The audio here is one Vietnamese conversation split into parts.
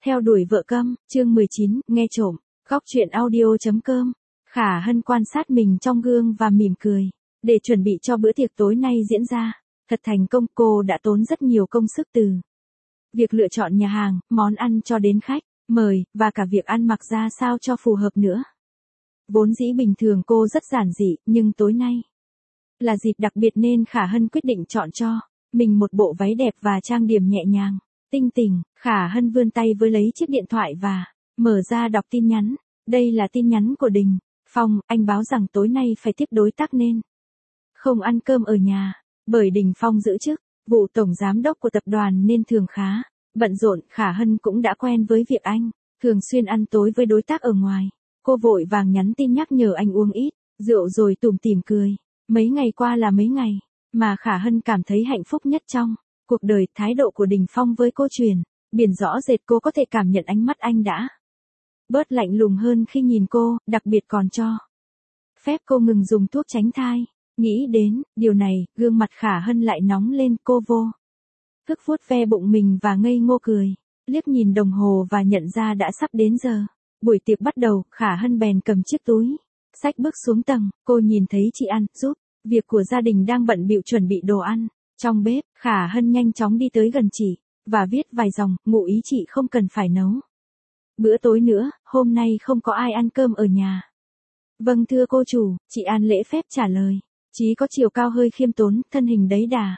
Theo đuổi vợ câm, chương 19, nghe trộm, góc truyện audio.com. Khả Hân quan sát mình trong gương và mỉm cười. Để chuẩn bị cho bữa tiệc tối nay diễn ra, thật thành công, cô đã tốn rất nhiều công sức từ việc lựa chọn nhà hàng, món ăn cho đến khách mời, và cả việc ăn mặc ra sao cho phù hợp nữa. Vốn dĩ bình thường cô rất giản dị, nhưng tối nay là dịp đặc biệt nên Khả Hân quyết định chọn cho mình một bộ váy đẹp và trang điểm nhẹ nhàng, tinh tình. Khả Hân vươn tay với lấy chiếc điện thoại và mở ra đọc tin nhắn. Đây là tin nhắn của Đình Phong, anh báo rằng tối nay phải tiếp đối tác nên không ăn cơm ở nhà, bởi Đình Phong giữ chức vụ tổng giám đốc của tập đoàn nên thường khá bận rộn. Khả Hân cũng đã quen với việc anh thường xuyên ăn tối với đối tác ở ngoài. Cô vội vàng nhắn tin nhắc nhở anh uống ít rượu rồi tủm tỉm cười. Mấy ngày qua là mấy ngày mà Khả Hân cảm thấy hạnh phúc nhất trong cuộc đời. Thái độ của Đình Phong với cô truyền biển rõ rệt, cô có thể cảm nhận ánh mắt anh đã bớt lạnh lùng hơn khi nhìn cô, đặc biệt còn cho phép cô ngừng dùng thuốc tránh thai. Nghĩ đến điều này, gương mặt Khả Hân lại nóng lên. Cô vô thức vuốt ve bụng mình và ngây ngô cười, liếc nhìn đồng hồ và nhận ra đã sắp đến giờ buổi tiệc bắt đầu. Khả Hân bèn cầm chiếc túi xách bước xuống tầng. Cô nhìn thấy chị An giúp việc của gia đình đang bận bịu chuẩn bị đồ ăn trong bếp. Khả Hân nhanh chóng đi tới gần chị và viết vài dòng, ngụ ý chị không cần phải nấu bữa tối nữa, hôm nay không có ai ăn cơm ở nhà. Vâng thưa cô chủ, chị An lễ phép trả lời. Chí có chiều cao hơi khiêm tốn, thân hình đấy đà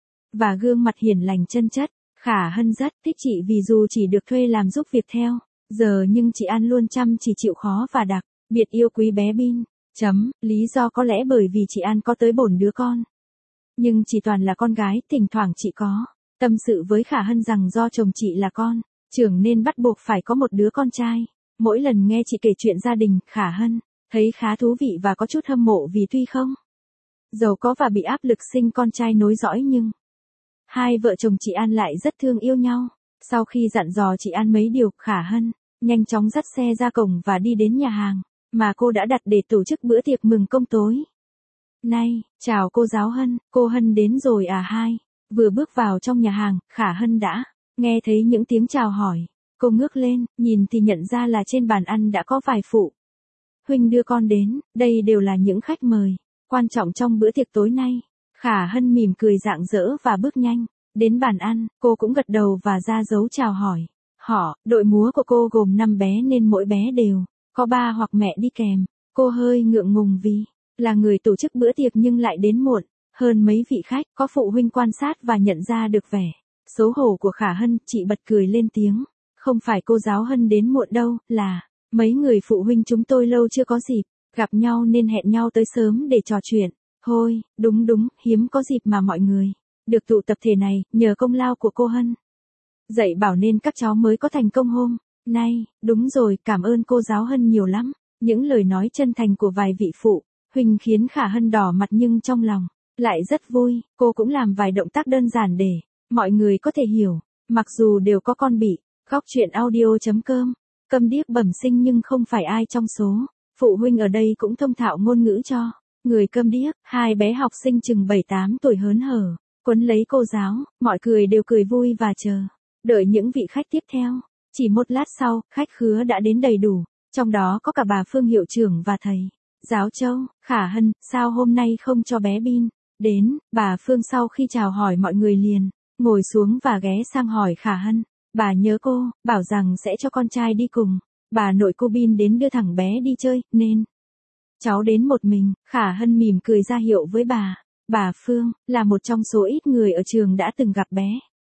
và gương mặt hiền lành chân chất. Khả Hân rất thích chị vì dù chỉ được thuê làm giúp việc theo giờ nhưng chị An luôn chăm chỉ chịu khó và đặc biệt yêu quý bé Bin. Lý do có lẽ bởi vì chị An có tới 4 đứa con, nhưng chỉ toàn là con gái. Thỉnh thoảng chị có tâm sự với Khả Hân rằng do chồng chị là con trưởng nên bắt buộc phải có một đứa con trai. Mỗi lần nghe chị kể chuyện gia đình, Khả Hân thấy khá thú vị và có chút hâm mộ vì tuy không giàu có và bị áp lực sinh con trai nối dõi nhưng hai vợ chồng chị An lại rất thương yêu nhau. Sau khi dặn dò chị An mấy điều, Khả Hân nhanh chóng dắt xe ra cổng và đi đến nhà hàng mà cô đã đặt để tổ chức bữa tiệc mừng công tối nay. Chào cô giáo Hân, cô Hân đến rồi à? Hai vừa bước vào trong nhà hàng, Khả Hân đã nghe thấy những tiếng chào hỏi. Cô ngước lên, nhìn thì nhận ra là trên bàn ăn đã có vài phụ huynh đưa con đến. Đây đều là những khách mời quan trọng trong bữa tiệc tối nay. Khả Hân mỉm cười rạng rỡ và bước nhanh đến bàn ăn. Cô cũng gật đầu và ra dấu chào hỏi họ. Đội múa của cô gồm 5 bé nên mỗi bé đều có ba hoặc mẹ đi kèm. Cô hơi ngượng ngùng vì là người tổ chức bữa tiệc nhưng lại đến muộn hơn mấy vị khách. Có phụ huynh quan sát và nhận ra được vẻ xấu hổ của Khả Hân, chị bật cười lên tiếng. Không phải cô giáo Hân đến muộn đâu, là mấy người phụ huynh chúng tôi lâu chưa có dịp gặp nhau nên hẹn nhau tới sớm để trò chuyện. Thôi, đúng, hiếm có dịp mà mọi người được tụ tập thể này, nhờ công lao của cô Hân dạy bảo nên các cháu mới có thành công hôm nay. Đúng rồi, cảm ơn cô giáo Hân nhiều lắm. Những lời nói chân thành của vài vị phụ huynh khiến Khả Hân đỏ mặt nhưng trong lòng lại rất vui. Cô cũng làm vài động tác đơn giản để mọi người có thể hiểu, mặc dù đều có con bị góc truyện audio.com câm điếc bẩm sinh nhưng không phải ai trong số phụ huynh ở đây cũng thông thạo ngôn ngữ cho người câm điếc. Hai bé học sinh chừng 7-8 tuổi hớn hở quấn lấy cô giáo, mọi người đều cười vui và chờ đợi những vị khách tiếp theo. Chỉ một lát sau, khách khứa đã đến đầy đủ, trong đó có cả bà Phương hiệu trưởng và thầy giáo Châu. Khả Hân, sao hôm nay không cho bé Bin đến? Bà Phương sau khi chào hỏi mọi người liền ngồi xuống và ghé sang hỏi Khả Hân. Bà nhớ cô, bảo rằng sẽ cho con trai đi cùng. Bà nội cô Bin đến đưa thằng bé đi chơi, nên cháu đến một mình. Khả Hân mỉm cười ra hiệu với bà. Bà Phương là một trong số ít người ở trường đã từng gặp bé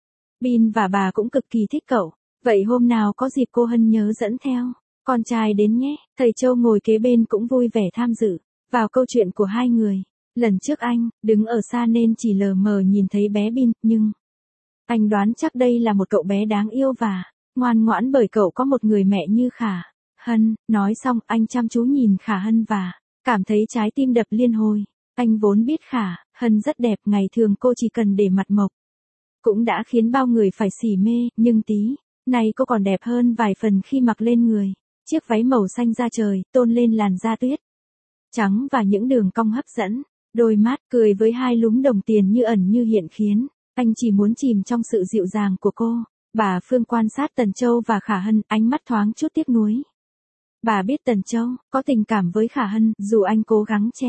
Bin và bà cũng cực kỳ thích cậu. Vậy hôm nào có dịp cô Hân nhớ dẫn theo con trai đến nhé. Thầy Châu ngồi kế bên cũng vui vẻ tham dự vào câu chuyện của hai người. Lần trước anh đứng ở xa nên chỉ lờ mờ nhìn thấy bé Bin, nhưng anh đoán chắc đây là một cậu bé đáng yêu và ngoan ngoãn bởi cậu có một người mẹ như Khả Hân. Nói xong, anh chăm chú nhìn Khả Hân và cảm thấy trái tim đập liên hồi. Anh vốn biết Khả Hân rất đẹp, ngày thường cô chỉ cần để mặt mộc cũng đã khiến bao người phải xỉ mê, nhưng tí này cô còn đẹp hơn vài phần khi mặc lên người chiếc váy màu xanh da trời, tôn lên làn da tuyết trắng và những đường cong hấp dẫn. Đôi mắt cười với hai lúm đồng tiền như ẩn như hiện khiến anh chỉ muốn chìm trong sự dịu dàng của cô. Bà Phương quan sát Tần Châu và Khả Hân, ánh mắt thoáng chút tiếc nuối. Bà biết Tần Châu có tình cảm với Khả Hân, dù anh cố gắng che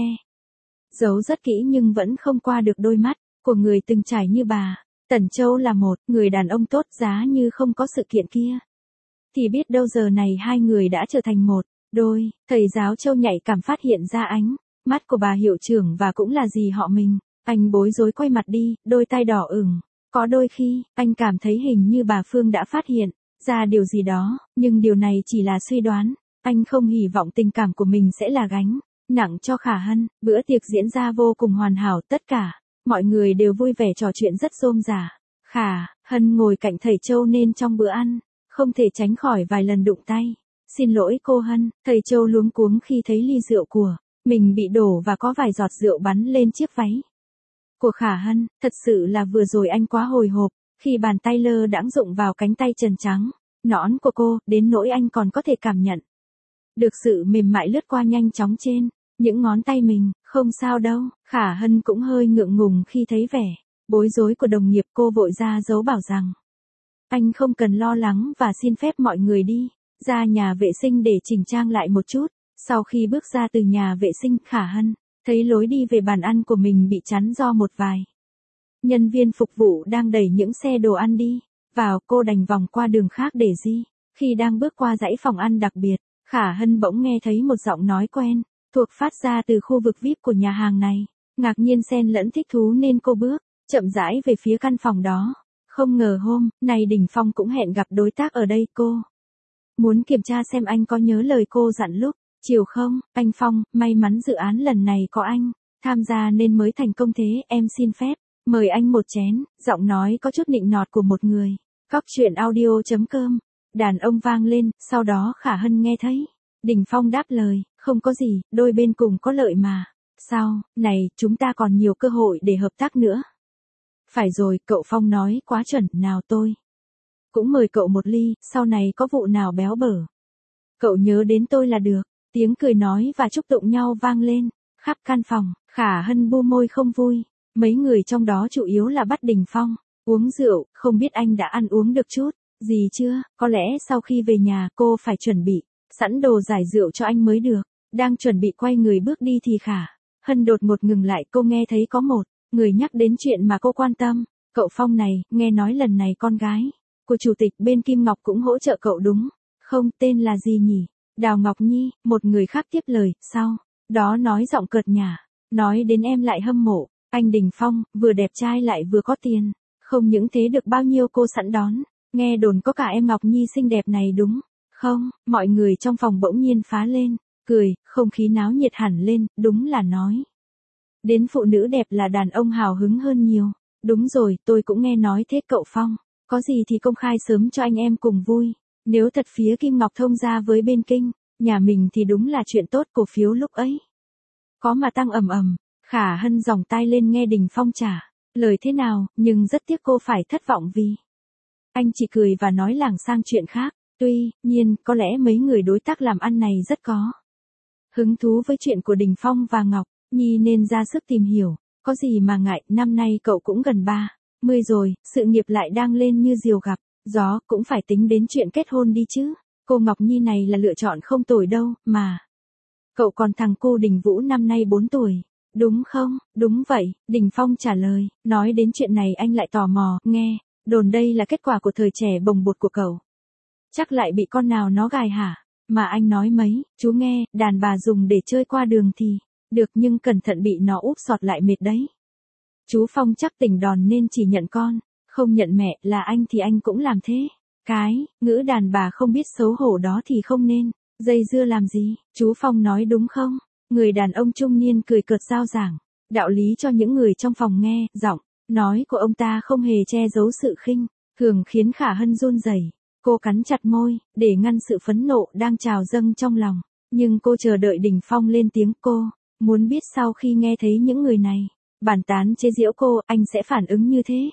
giấu rất kỹ nhưng vẫn không qua được đôi mắt của người từng trải như bà. Tần Châu là một người đàn ông tốt, giá như không có sự kiện kia thì biết đâu giờ này hai người đã trở thành một đôi. Thầy giáo Châu nhạy cảm phát hiện ra ánh mắt của bà hiệu trưởng và cũng là dì họ mình. Anh bối rối quay mặt đi, đôi tai đỏ ửng. Có đôi khi, anh cảm thấy hình như bà Phương đã phát hiện ra điều gì đó, nhưng điều này chỉ là suy đoán. Anh không hy vọng tình cảm của mình sẽ là gánh nặng cho Khả Hân. Bữa tiệc diễn ra vô cùng hoàn hảo, tất cả mọi người đều vui vẻ trò chuyện rất rôm rả. Khả Hân ngồi cạnh thầy Châu nên trong bữa ăn không thể tránh khỏi vài lần đụng tay. Xin lỗi cô Hân, thầy Châu luống cuống khi thấy ly rượu của mình bị đổ và có vài giọt rượu bắn lên chiếc váy của Khả Hân. Thật sự là vừa rồi anh quá hồi hộp khi bàn tay lơ đãng đụng vào cánh tay trần trắng nõn của cô, đến nỗi anh còn có thể cảm nhận được sự mềm mại lướt qua nhanh chóng trên những ngón tay mình. Không sao đâu. Khả Hân cũng hơi ngượng ngùng khi thấy vẻ bối rối của đồng nghiệp. Cô vội ra dấu bảo rằng anh không cần lo lắng và xin phép mọi người đi ra nhà vệ sinh để chỉnh trang lại một chút. Sau khi bước ra từ nhà vệ sinh, Khả Hân thấy lối đi về bàn ăn của mình bị chắn do một vài nhân viên phục vụ đang đẩy những xe đồ ăn đi vào. Cô đành vòng qua đường khác để đi. Khi đang bước qua dãy phòng ăn đặc biệt, Khả Hân bỗng nghe thấy một giọng nói quen thuộc phát ra từ khu vực VIP của nhà hàng này. Ngạc nhiên xen lẫn thích thú nên cô bước chậm rãi về phía căn phòng đó. Không ngờ hôm nay Đình Phong cũng hẹn gặp đối tác ở đây. Cô muốn kiểm tra xem anh có nhớ lời cô dặn lúc chiều không. Anh Phong, may mắn dự án lần này có anh tham gia nên mới thành công thế. Em xin phép mời anh một chén. Giọng nói có chút nịnh nọt của một người. Cóc truyện audio.com. Đàn ông vang lên, sau đó Khả Hân nghe thấy Đình Phong đáp lời, không có gì, đôi bên cùng có lợi mà. Sau này chúng ta còn nhiều cơ hội để hợp tác nữa. Phải rồi, cậu Phong nói quá chuẩn. Nào tôi cũng mời cậu một ly, sau này có vụ nào béo bở cậu nhớ đến tôi là được. Tiếng cười nói và chúc tụng nhau vang lên khắp căn phòng. Khả Hân bu môi không vui. Mấy người trong đó chủ yếu là bắt Đình Phong uống rượu. Không biết anh đã ăn uống được chút gì chưa? Có lẽ sau khi về nhà cô phải chuẩn bị sẵn đồ giải rượu cho anh mới được. Đang chuẩn bị quay người bước đi thì Khả Hân đột ngột ngừng lại. Cô nghe thấy có một người nhắc đến chuyện mà cô quan tâm. Cậu Phong này, nghe nói lần này con gái của chủ tịch bên Kim Ngọc cũng hỗ trợ cậu đúng không? Tên là gì nhỉ? Đào Ngọc Nhi. Một người khác tiếp lời, sau đó nói giọng cợt nhả. Nói đến em lại hâm mộ anh Đình Phong, vừa đẹp trai lại vừa có tiền. Không những thế được bao nhiêu cô sẵn đón. Nghe đồn có cả em Ngọc Nhi xinh đẹp này đúng không? Mọi người trong phòng bỗng nhiên phá lên cười, không khí náo nhiệt hẳn lên. Đúng là nói đến phụ nữ đẹp là đàn ông hào hứng hơn nhiều. Đúng rồi, tôi cũng nghe nói thế cậu Phong. Có gì thì công khai sớm cho anh em cùng vui. Nếu thật phía Kim Ngọc thông ra với bên Kinh nhà mình thì đúng là chuyện tốt. Cổ phiếu lúc ấy có mà tăng ầm ầm. Khả Hân giòng tai lên nghe Đình Phong trả lời thế nào, nhưng rất tiếc cô phải thất vọng vì anh chỉ cười và nói lảng sang chuyện khác. Tuy nhiên, có lẽ mấy người đối tác làm ăn này rất có hứng thú với chuyện của Đình Phong và Ngọc Nhi nên ra sức tìm hiểu. Có gì mà ngại, năm nay cậu cũng gần 30 rồi, sự nghiệp lại đang lên như diều gặp gió, cũng phải tính đến chuyện kết hôn đi chứ. Cô Ngọc Nhi này là lựa chọn không tồi đâu, mà cậu còn thằng cu Đình Vũ năm nay 4 tuổi, đúng không? Đúng vậy, Đình Phong trả lời. Nói đến chuyện này anh lại tò mò, nghe đồn đây là kết quả của thời trẻ bồng bột của cậu. Chắc lại bị con nào nó gài hả? Mà anh nói mấy, chú nghe, đàn bà dùng để chơi qua đường thì được nhưng cẩn thận bị nó úp sọt lại mệt đấy. Chú Phong chắc tỉnh đòn nên chỉ nhận con, không nhận mẹ. Là anh thì anh cũng làm thế. Cái ngữ đàn bà không biết xấu hổ đó thì không nên dây dưa làm gì. Chú Phong nói đúng không? Người đàn ông trung niên cười cợt rao giảng đạo lý cho những người trong phòng nghe. Giọng nói của ông ta không hề che giấu sự khinh thường khiến Khả Hân run rẩy. Cô cắn chặt môi để ngăn sự phẫn nộ đang trào dâng trong lòng, nhưng cô chờ đợi Đình Phong lên tiếng. Cô muốn biết sau khi nghe thấy những người này bàn tán chế giễu cô, anh sẽ phản ứng như thế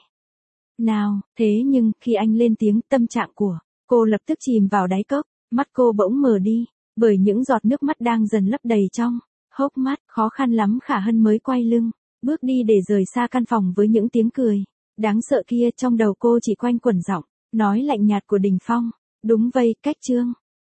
nào. Thế nhưng khi anh lên tiếng, tâm trạng của cô lập tức chìm vào đáy cốc. Mắt cô bỗng mờ đi bởi những giọt nước mắt đang dần lấp đầy trong hốc mắt. Khó khăn lắm Khả Hân mới quay lưng bước đi để rời xa căn phòng với những tiếng cười đáng sợ kia. Trong đầu cô chỉ quanh quẩn giọng Nói lạnh nhạt của Đình Phong. Đúng vậy, cách Trương.